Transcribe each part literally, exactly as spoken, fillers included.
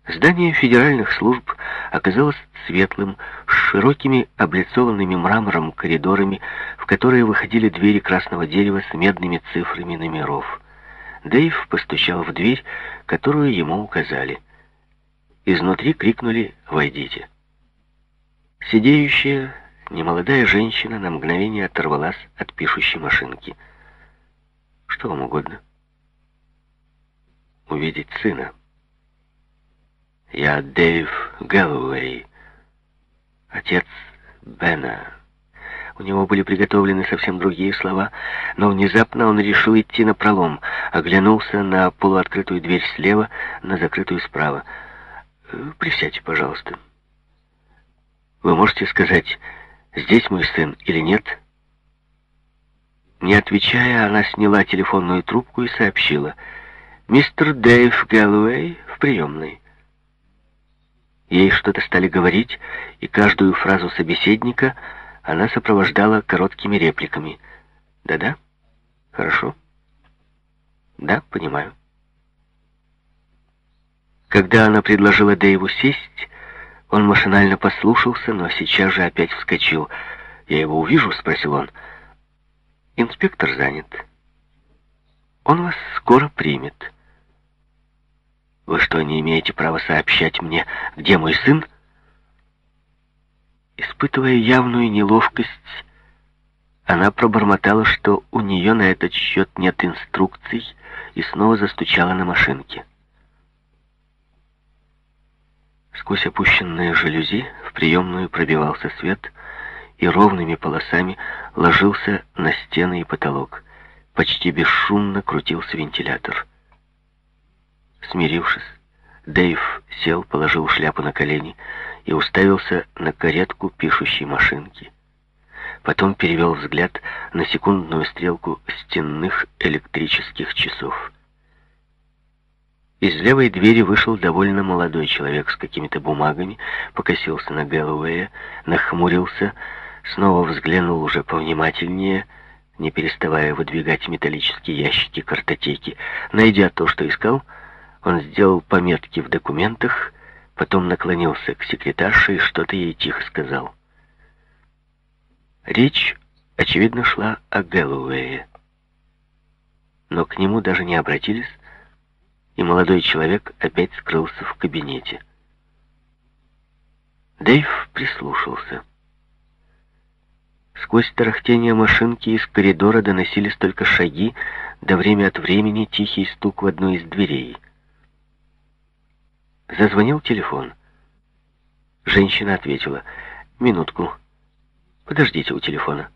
Здание федеральных служб оказалось светлым, с широкими облицованными мрамором коридорами, в которые выходили двери красного дерева с медными цифрами номеров. Дэйв постучал в дверь, которую ему указали. Изнутри крикнули «Войдите». Сидеющая, немолодая женщина на мгновение оторвалась от пишущей машинки. «Что вам угодно?» «Увидеть сына. Я Дэйв Гэллоуэй, отец Бена». У него были приготовлены совсем другие слова, но внезапно он решил идти напролом, оглянулся на полуоткрытую дверь слева, на закрытую справа. «Присядьте, пожалуйста. Вы можете сказать, здесь мой сын или нет?» Не отвечая, она сняла телефонную трубку и сообщила: «Мистер Дэйв Гэллоуэй в приемной». Ей что-то стали говорить, и каждую фразу собеседника она сопровождала короткими репликами. «Да-да? Хорошо? Да, понимаю». Когда она предложила Дэйву сесть, он машинально послушался, но сейчас же опять вскочил. «Я его увижу?» — спросил он. «Инспектор занят. Он вас скоро примет». «Вы что, не имеете права сообщать мне, где мой сын?» Испытывая явную неловкость, она пробормотала, что у нее на этот счет нет инструкций, и снова застучала на машинке. Сквозь опущенные жалюзи в приемную пробивался свет и ровными полосами ложился на стены и потолок. Почти бесшумно крутился вентилятор. Смирившись, Дэйв сел, положил шляпу на колени и уставился на каретку пишущей машинки. Потом перевел взгляд на секундную стрелку стенных электрических часов. Из левой двери вышел довольно молодой человек с какими-то бумагами, покосился на Гэллоуэя, нахмурился, снова взглянул уже повнимательнее, не переставая выдвигать металлические ящики картотеки. Найдя то, что искал, он сделал пометки в документах, потом наклонился к секретарше и что-то ей тихо сказал. Речь, очевидно, шла о Гэллоуэе. Но к нему даже не обратились, и молодой человек опять скрылся в кабинете. Дэйв прислушался. Сквозь тарахтение машинки из коридора доносились только шаги, да время от времени тихий стук в одну из дверей. Зазвонил телефон. Женщина ответила: «Минутку. Подождите у телефона».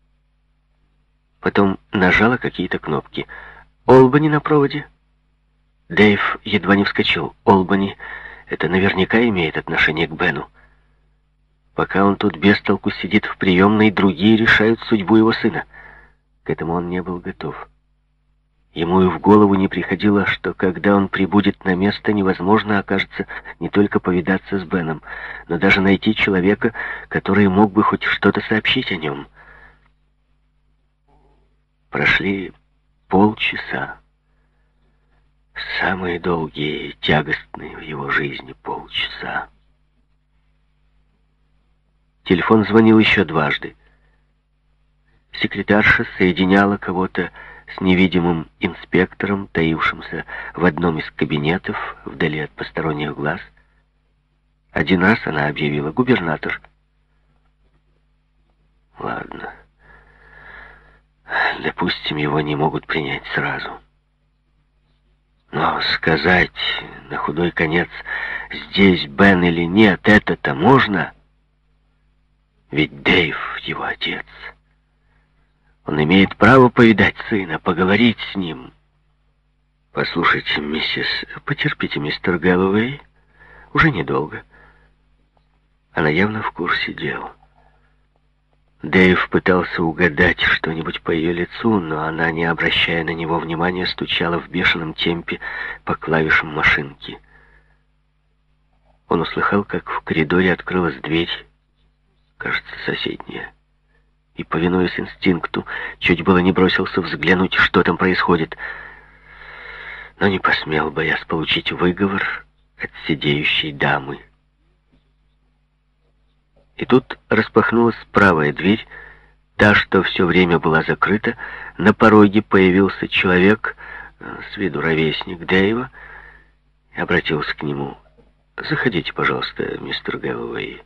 Потом нажала какие-то кнопки. «Олбани на проводе?» Дэйв едва не вскочил. Олбани — это наверняка имеет отношение к Бену. Пока он тут без толку сидит в приемной, другие решают судьбу его сына. К этому он не был готов. Ему и в голову не приходило, что когда он прибудет на место, невозможно окажется не только повидаться с Беном, но даже найти человека, который мог бы хоть что-то сообщить о нем. Прошли полчаса. Самые долгие и тягостные в его жизни полчаса. Телефон звонил еще дважды. Секретарша соединяла кого-то с невидимым инспектором, таившимся в одном из кабинетов, вдали от посторонних глаз. Один раз она объявила: «Губернатор». Ладно. Допустим, его не могут принять сразу. Но сказать на худой конец, здесь Бен или нет, это-то можно? Ведь Дэйв его отец. Он имеет право повидать сына, поговорить с ним. «Послушайте, миссис, потерпите, мистер Гэллоуэй, уже недолго». Она явно в курсе дела. Дэйв пытался угадать что-нибудь по ее лицу, но она, не обращая на него внимания, стучала в бешеном темпе по клавишам машинки. Он услыхал, как в коридоре открылась дверь, кажется, соседняя, и, повинуясь инстинкту, чуть было не бросился взглянуть, что там происходит, но не посмел, боясь получить выговор от сидеющей дамы. И тут распахнулась правая дверь, та, что все время была закрыта. На пороге появился человек, с виду ровесник Дэйва, и обратился к нему. «Заходите, пожалуйста, мистер Гэллоуэй».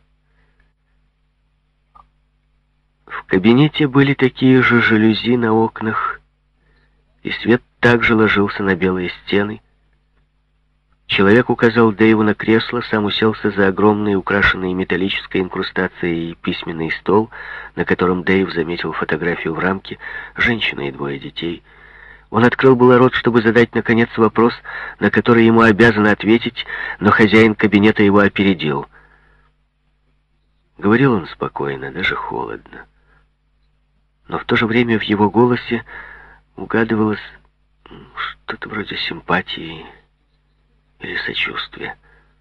В кабинете были такие же жалюзи на окнах, и свет также ложился на белые стены. Человек указал Дэйву на кресло, сам уселся за огромный, украшенный металлической инкрустацией письменный стол, на котором Дэйв заметил фотографию в рамке, женщина и двое детей. Он открыл было рот, чтобы задать, наконец, вопрос, на который ему обязаны ответить, но хозяин кабинета его опередил. Говорил он спокойно, даже холодно. Но в то же время в его голосе угадывалось что-то вроде симпатии или сочувствия.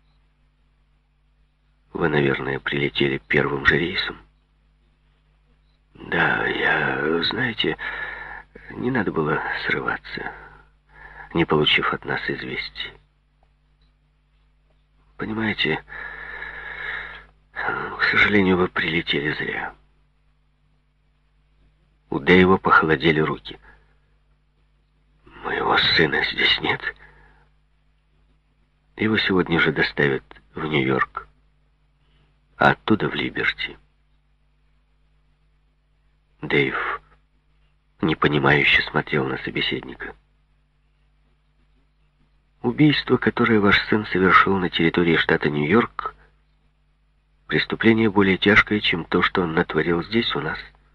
«Вы, наверное, прилетели первым же рейсом?» «Да, я, знаете, не надо было срываться, не получив от нас известий. Понимаете, к сожалению, вы прилетели зря». У Дэйва похолодели руки. «Моего сына здесь нет. Его сегодня же доставят в Нью-Йорк, а оттуда в Либерти». Дэйв непонимающе смотрел на собеседника. «Убийство, которое ваш сын совершил на территории штата Нью-Йорк, преступление более тяжкое, чем то, что он натворил здесь у нас.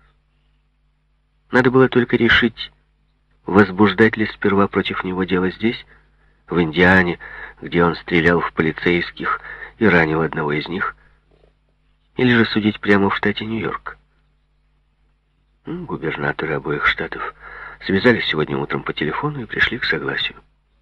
Надо было только решить, возбуждать ли сперва против него дело здесь, в Индиане, где он стрелял в полицейских и ранил одного из них, или же судить прямо в штате Нью-Йорк. Губернаторы обоих штатов связались сегодня утром по телефону и пришли к согласию».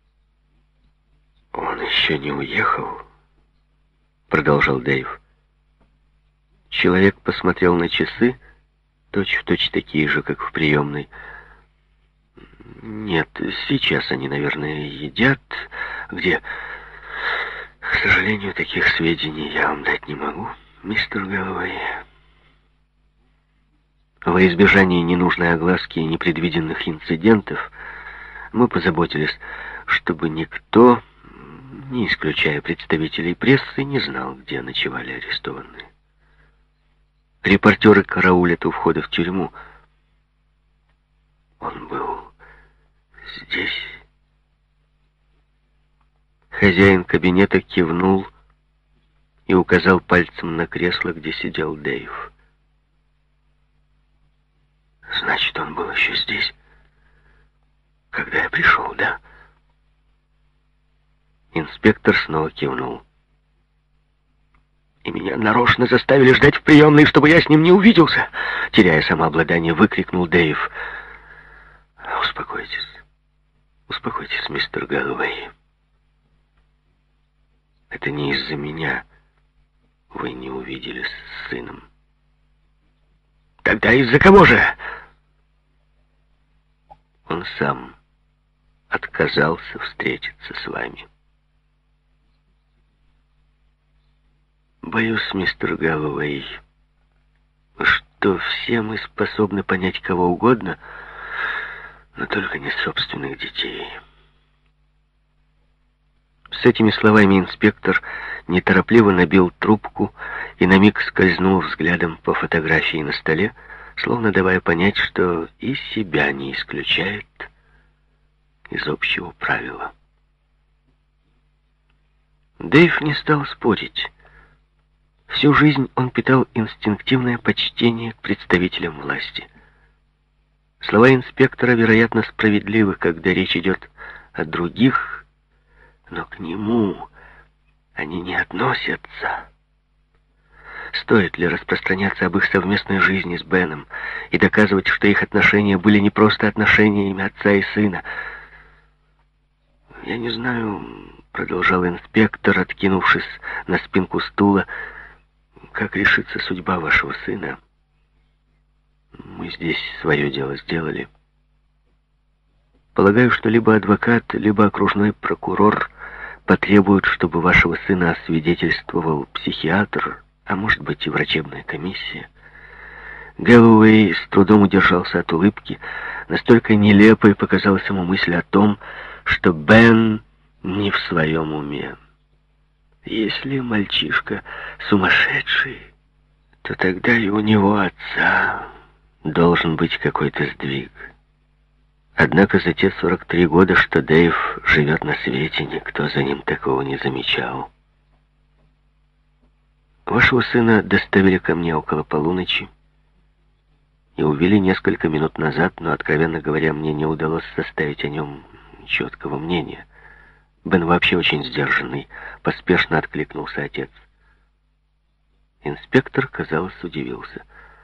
«Он еще не уехал?» — продолжал Дэйв. Человек посмотрел на часы, точь-в-точь такие же, как в приемной. «Нет, сейчас они, наверное, едят. Где? К сожалению, таких сведений я вам дать не могу, мистер Гэллоуэй. Во избежание ненужной огласки и непредвиденных инцидентов мы позаботились, чтобы никто, не исключая представителей прессы, не знал, где ночевали арестованные. Репортеры караулят у входа в тюрьму. Он был здесь». Хозяин кабинета кивнул и указал пальцем на кресло, где сидел Дэйв. «Значит, он был еще здесь, когда я пришел, да?» Инспектор снова кивнул. «И меня нарочно заставили ждать в приемной, чтобы я с ним не увиделся!» Теряя самообладание, выкрикнул Дэйв. «Успокойтесь, успокойтесь, мистер Гэллоуэй. Это не из-за меня вы не увиделись с сыном». «Тогда из-за кого же?» «Он сам отказался встретиться с вами». «Боюсь, мистер Гэллоуэй, что все мы способны понять кого угодно, но только не собственных детей». С этими словами инспектор неторопливо набил трубку и на миг скользнул взглядом по фотографии на столе, словно давая понять, что и себя не исключает из общего правила. Дэйв не стал спорить. Всю жизнь он питал инстинктивное почтение к представителям власти. Слова инспектора, вероятно, справедливы, когда речь идет о других, но к нему они не относятся. Стоит ли распространяться об их совместной жизни с Беном и доказывать, что их отношения были не просто отношениями отца и сына? «Я не знаю», — продолжал инспектор, откинувшись на спинку стула, «как решится судьба вашего сына. Мы здесь свое дело сделали. Полагаю, что либо адвокат, либо окружной прокурор потребуют, чтобы вашего сына освидетельствовал психиатр, а может быть и врачебная комиссия. Гэллоуэй с трудом удержался от улыбки. Настолько нелепой показалась ему мысль о том, что Бен не в своем уме. Если мальчишка сумасшедший, то тогда и у него отца должен быть какой-то сдвиг. Однако за те сорок три года, что Дэйв живет на свете, никто за ним такого не замечал. Вашего сына доставили ко мне около полуночи и увели несколько минут назад, но, откровенно говоря, мне не удалось составить о нем четкого мнения. Бен вообще очень сдержанный, поспешно откликнулся отец. Инспектор, казалось, удивился.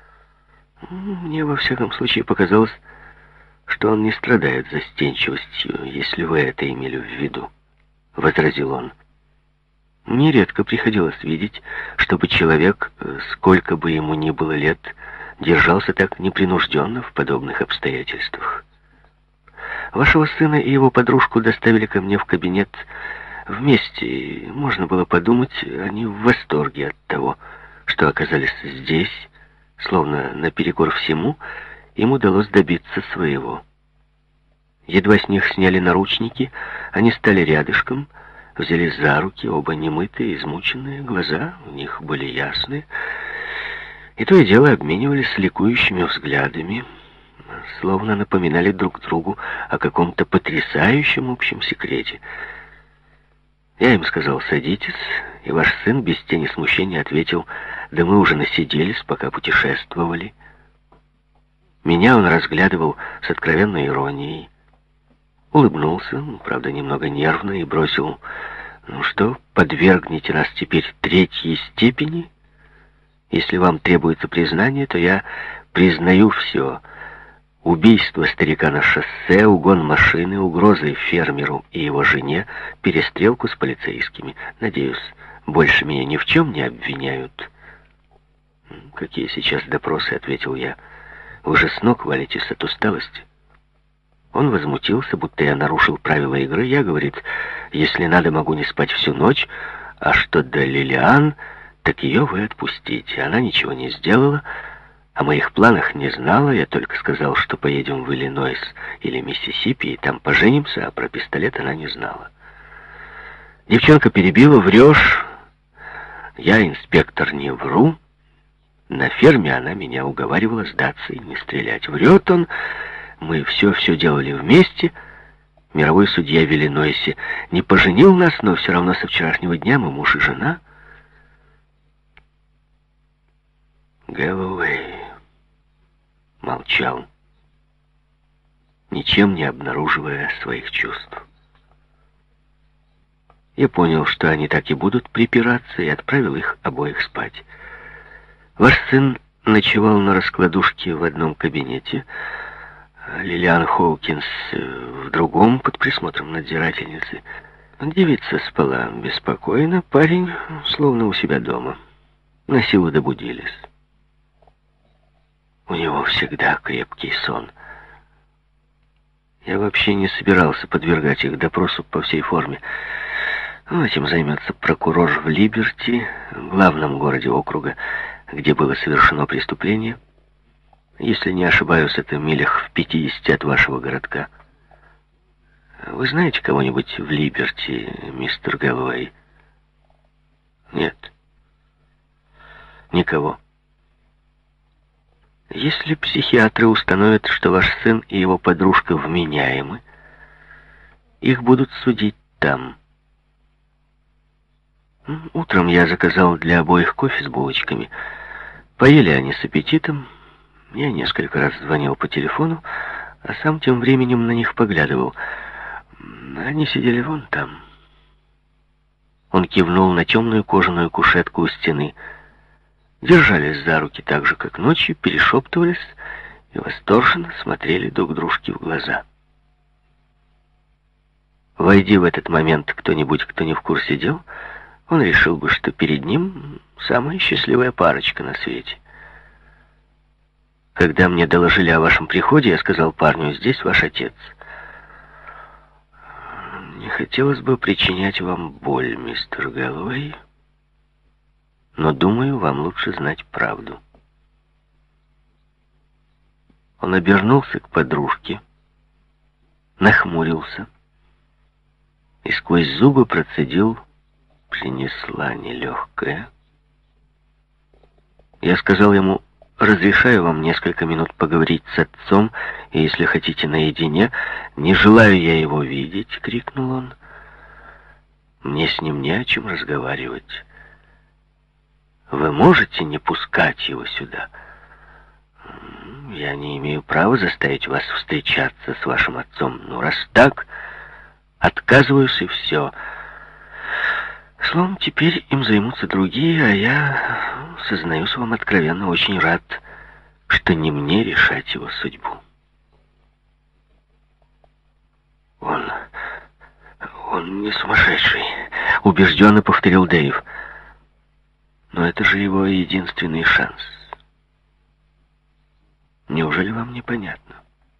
Мне, во всяком случае, показалось, что он не страдает застенчивостью, если вы это имели в виду, — возразил он. Мне редко приходилось видеть, чтобы человек, сколько бы ему ни было лет, держался так непринужденно в подобных обстоятельствах. Вашего сына и его подружку доставили ко мне в кабинет вместе, и можно было подумать, они в восторге от того, что оказались здесь, словно наперекор всему, им удалось добиться своего. Едва с них сняли наручники, они стали рядышком, взялись за руки, оба немытые, измученные, глаза у них были ясные, и то и дело обменивались ликующими взглядами, словно напоминали друг другу о каком-то потрясающем общем секрете. Я им сказал: «Садитесь», и ваш сын без тени смущения ответил: «Да мы уже насиделись, пока путешествовали». Меня он разглядывал с откровенной иронией, улыбнулся, правда, немного нервно, и бросил: «Ну что, подвергнете нас теперь третьей степени? Если вам требуется признание, то я признаю все. Убийство старика на шоссе, угон машины, угрозы фермеру и его жене, перестрелку с полицейскими. Надеюсь, больше меня ни в чем не обвиняют». «Какие сейчас допросы?» — ответил я. «Вы же с ног валитесь от усталости». Он возмутился, будто я нарушил правила игры. Я, говорит, если надо, могу не спать всю ночь, а что до Лилиан, так ее вы отпустите. Она ничего не сделала, о моих планах не знала. Я только сказал, что поедем в Иллинойс или Миссисипи, и там поженимся, а про пистолет она не знала. Девчонка перебила: «Врешь. Я, инспектор, не вру. На ферме она меня уговаривала сдаться и не стрелять. Врет он. Мы все-все делали вместе. Мировой судья в Иллинойсе не поженил нас, но все равно со вчерашнего дня мы муж и жена». Гэллоуэй молчал, ничем не обнаруживая своих чувств. Я понял, что они так и будут припираться, и отправил их обоих спать. Ваш сын ночевал на раскладушке в одном кабинете, Лилиан Хоукинс в другом, под присмотром надзирательницы. Девица спала беспокойно, парень словно у себя дома. На силу добудились. У него всегда крепкий сон. Я вообще не собирался подвергать их допросу по всей форме. Ну, этим займется прокурор в Либерти, главном городе округа, где было совершено преступление. Если не ошибаюсь, это милях в пятидесяти от вашего городка. Вы знаете кого-нибудь в Либерти, мистер Гэллоуэй? Нет. Никого. Если психиатры установят, что ваш сын и его подружка вменяемы, их будут судить там. Утром я заказал для обоих кофе с булочками. Поели они с аппетитом. Я несколько раз звонил по телефону, а сам тем временем на них поглядывал. Они сидели вон там. Он кивнул на темную кожаную кушетку у стены. Держались за руки так же, как ночью, перешептывались и восторженно смотрели друг дружке в глаза. Войди в этот момент кто-нибудь, кто не в курсе дел, он решил бы, что перед ним самая счастливая парочка на свете. Когда мне доложили о вашем приходе, я сказал парню: «Здесь ваш отец». хотелось бы причинять вам боль, мистер Гэллоуэй, но, думаю, вам лучше знать правду. Он обернулся к подружке, нахмурился и сквозь зубы процедил: принесла нелегкая. Я сказал ему: разрешаю вам несколько минут поговорить с отцом, и если хотите наедине. Не желаю я его видеть, крикнул он. Мне с ним не о чем разговаривать. Вы можете не пускать его сюда? Я не имею права заставить вас встречаться с вашим отцом. Ну, раз так, отказываюсь, и все. Словом, теперь им займутся другие, а я, сознаюсь вам откровенно, очень рад, что не мне решать его судьбу. Он... он не сумасшедший, убежденно повторил Дэйв. Но это же его единственный шанс. Неужели вам непонятно?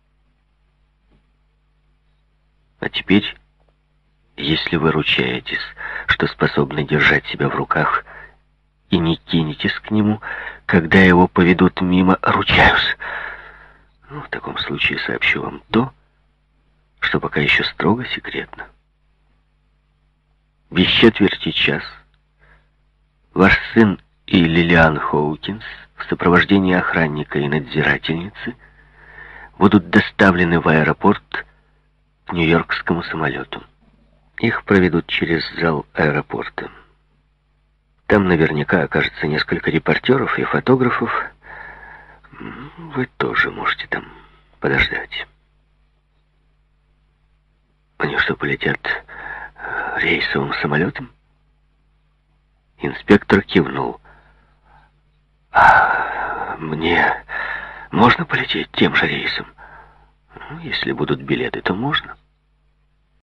А теперь, если вы ручаетесь, что способны держать себя в руках, и не кинетесь к нему, когда его поведут мимо, ручаюсь. Ну, в таком случае сообщу вам то, что пока еще строго секретно. Без четверти час ваш сын и Лилиан Хоукинс в сопровождении охранника и надзирательницы будут доставлены в аэропорт к нью-йоркскому самолету. Их проведут через зал аэропорта. Там наверняка окажется несколько репортеров и фотографов. Вы тоже можете там подождать. Они что, полетят рейсовым самолетом? Инспектор кивнул. А мне можно полететь тем же рейсом? Ну, если будут билеты, то можно.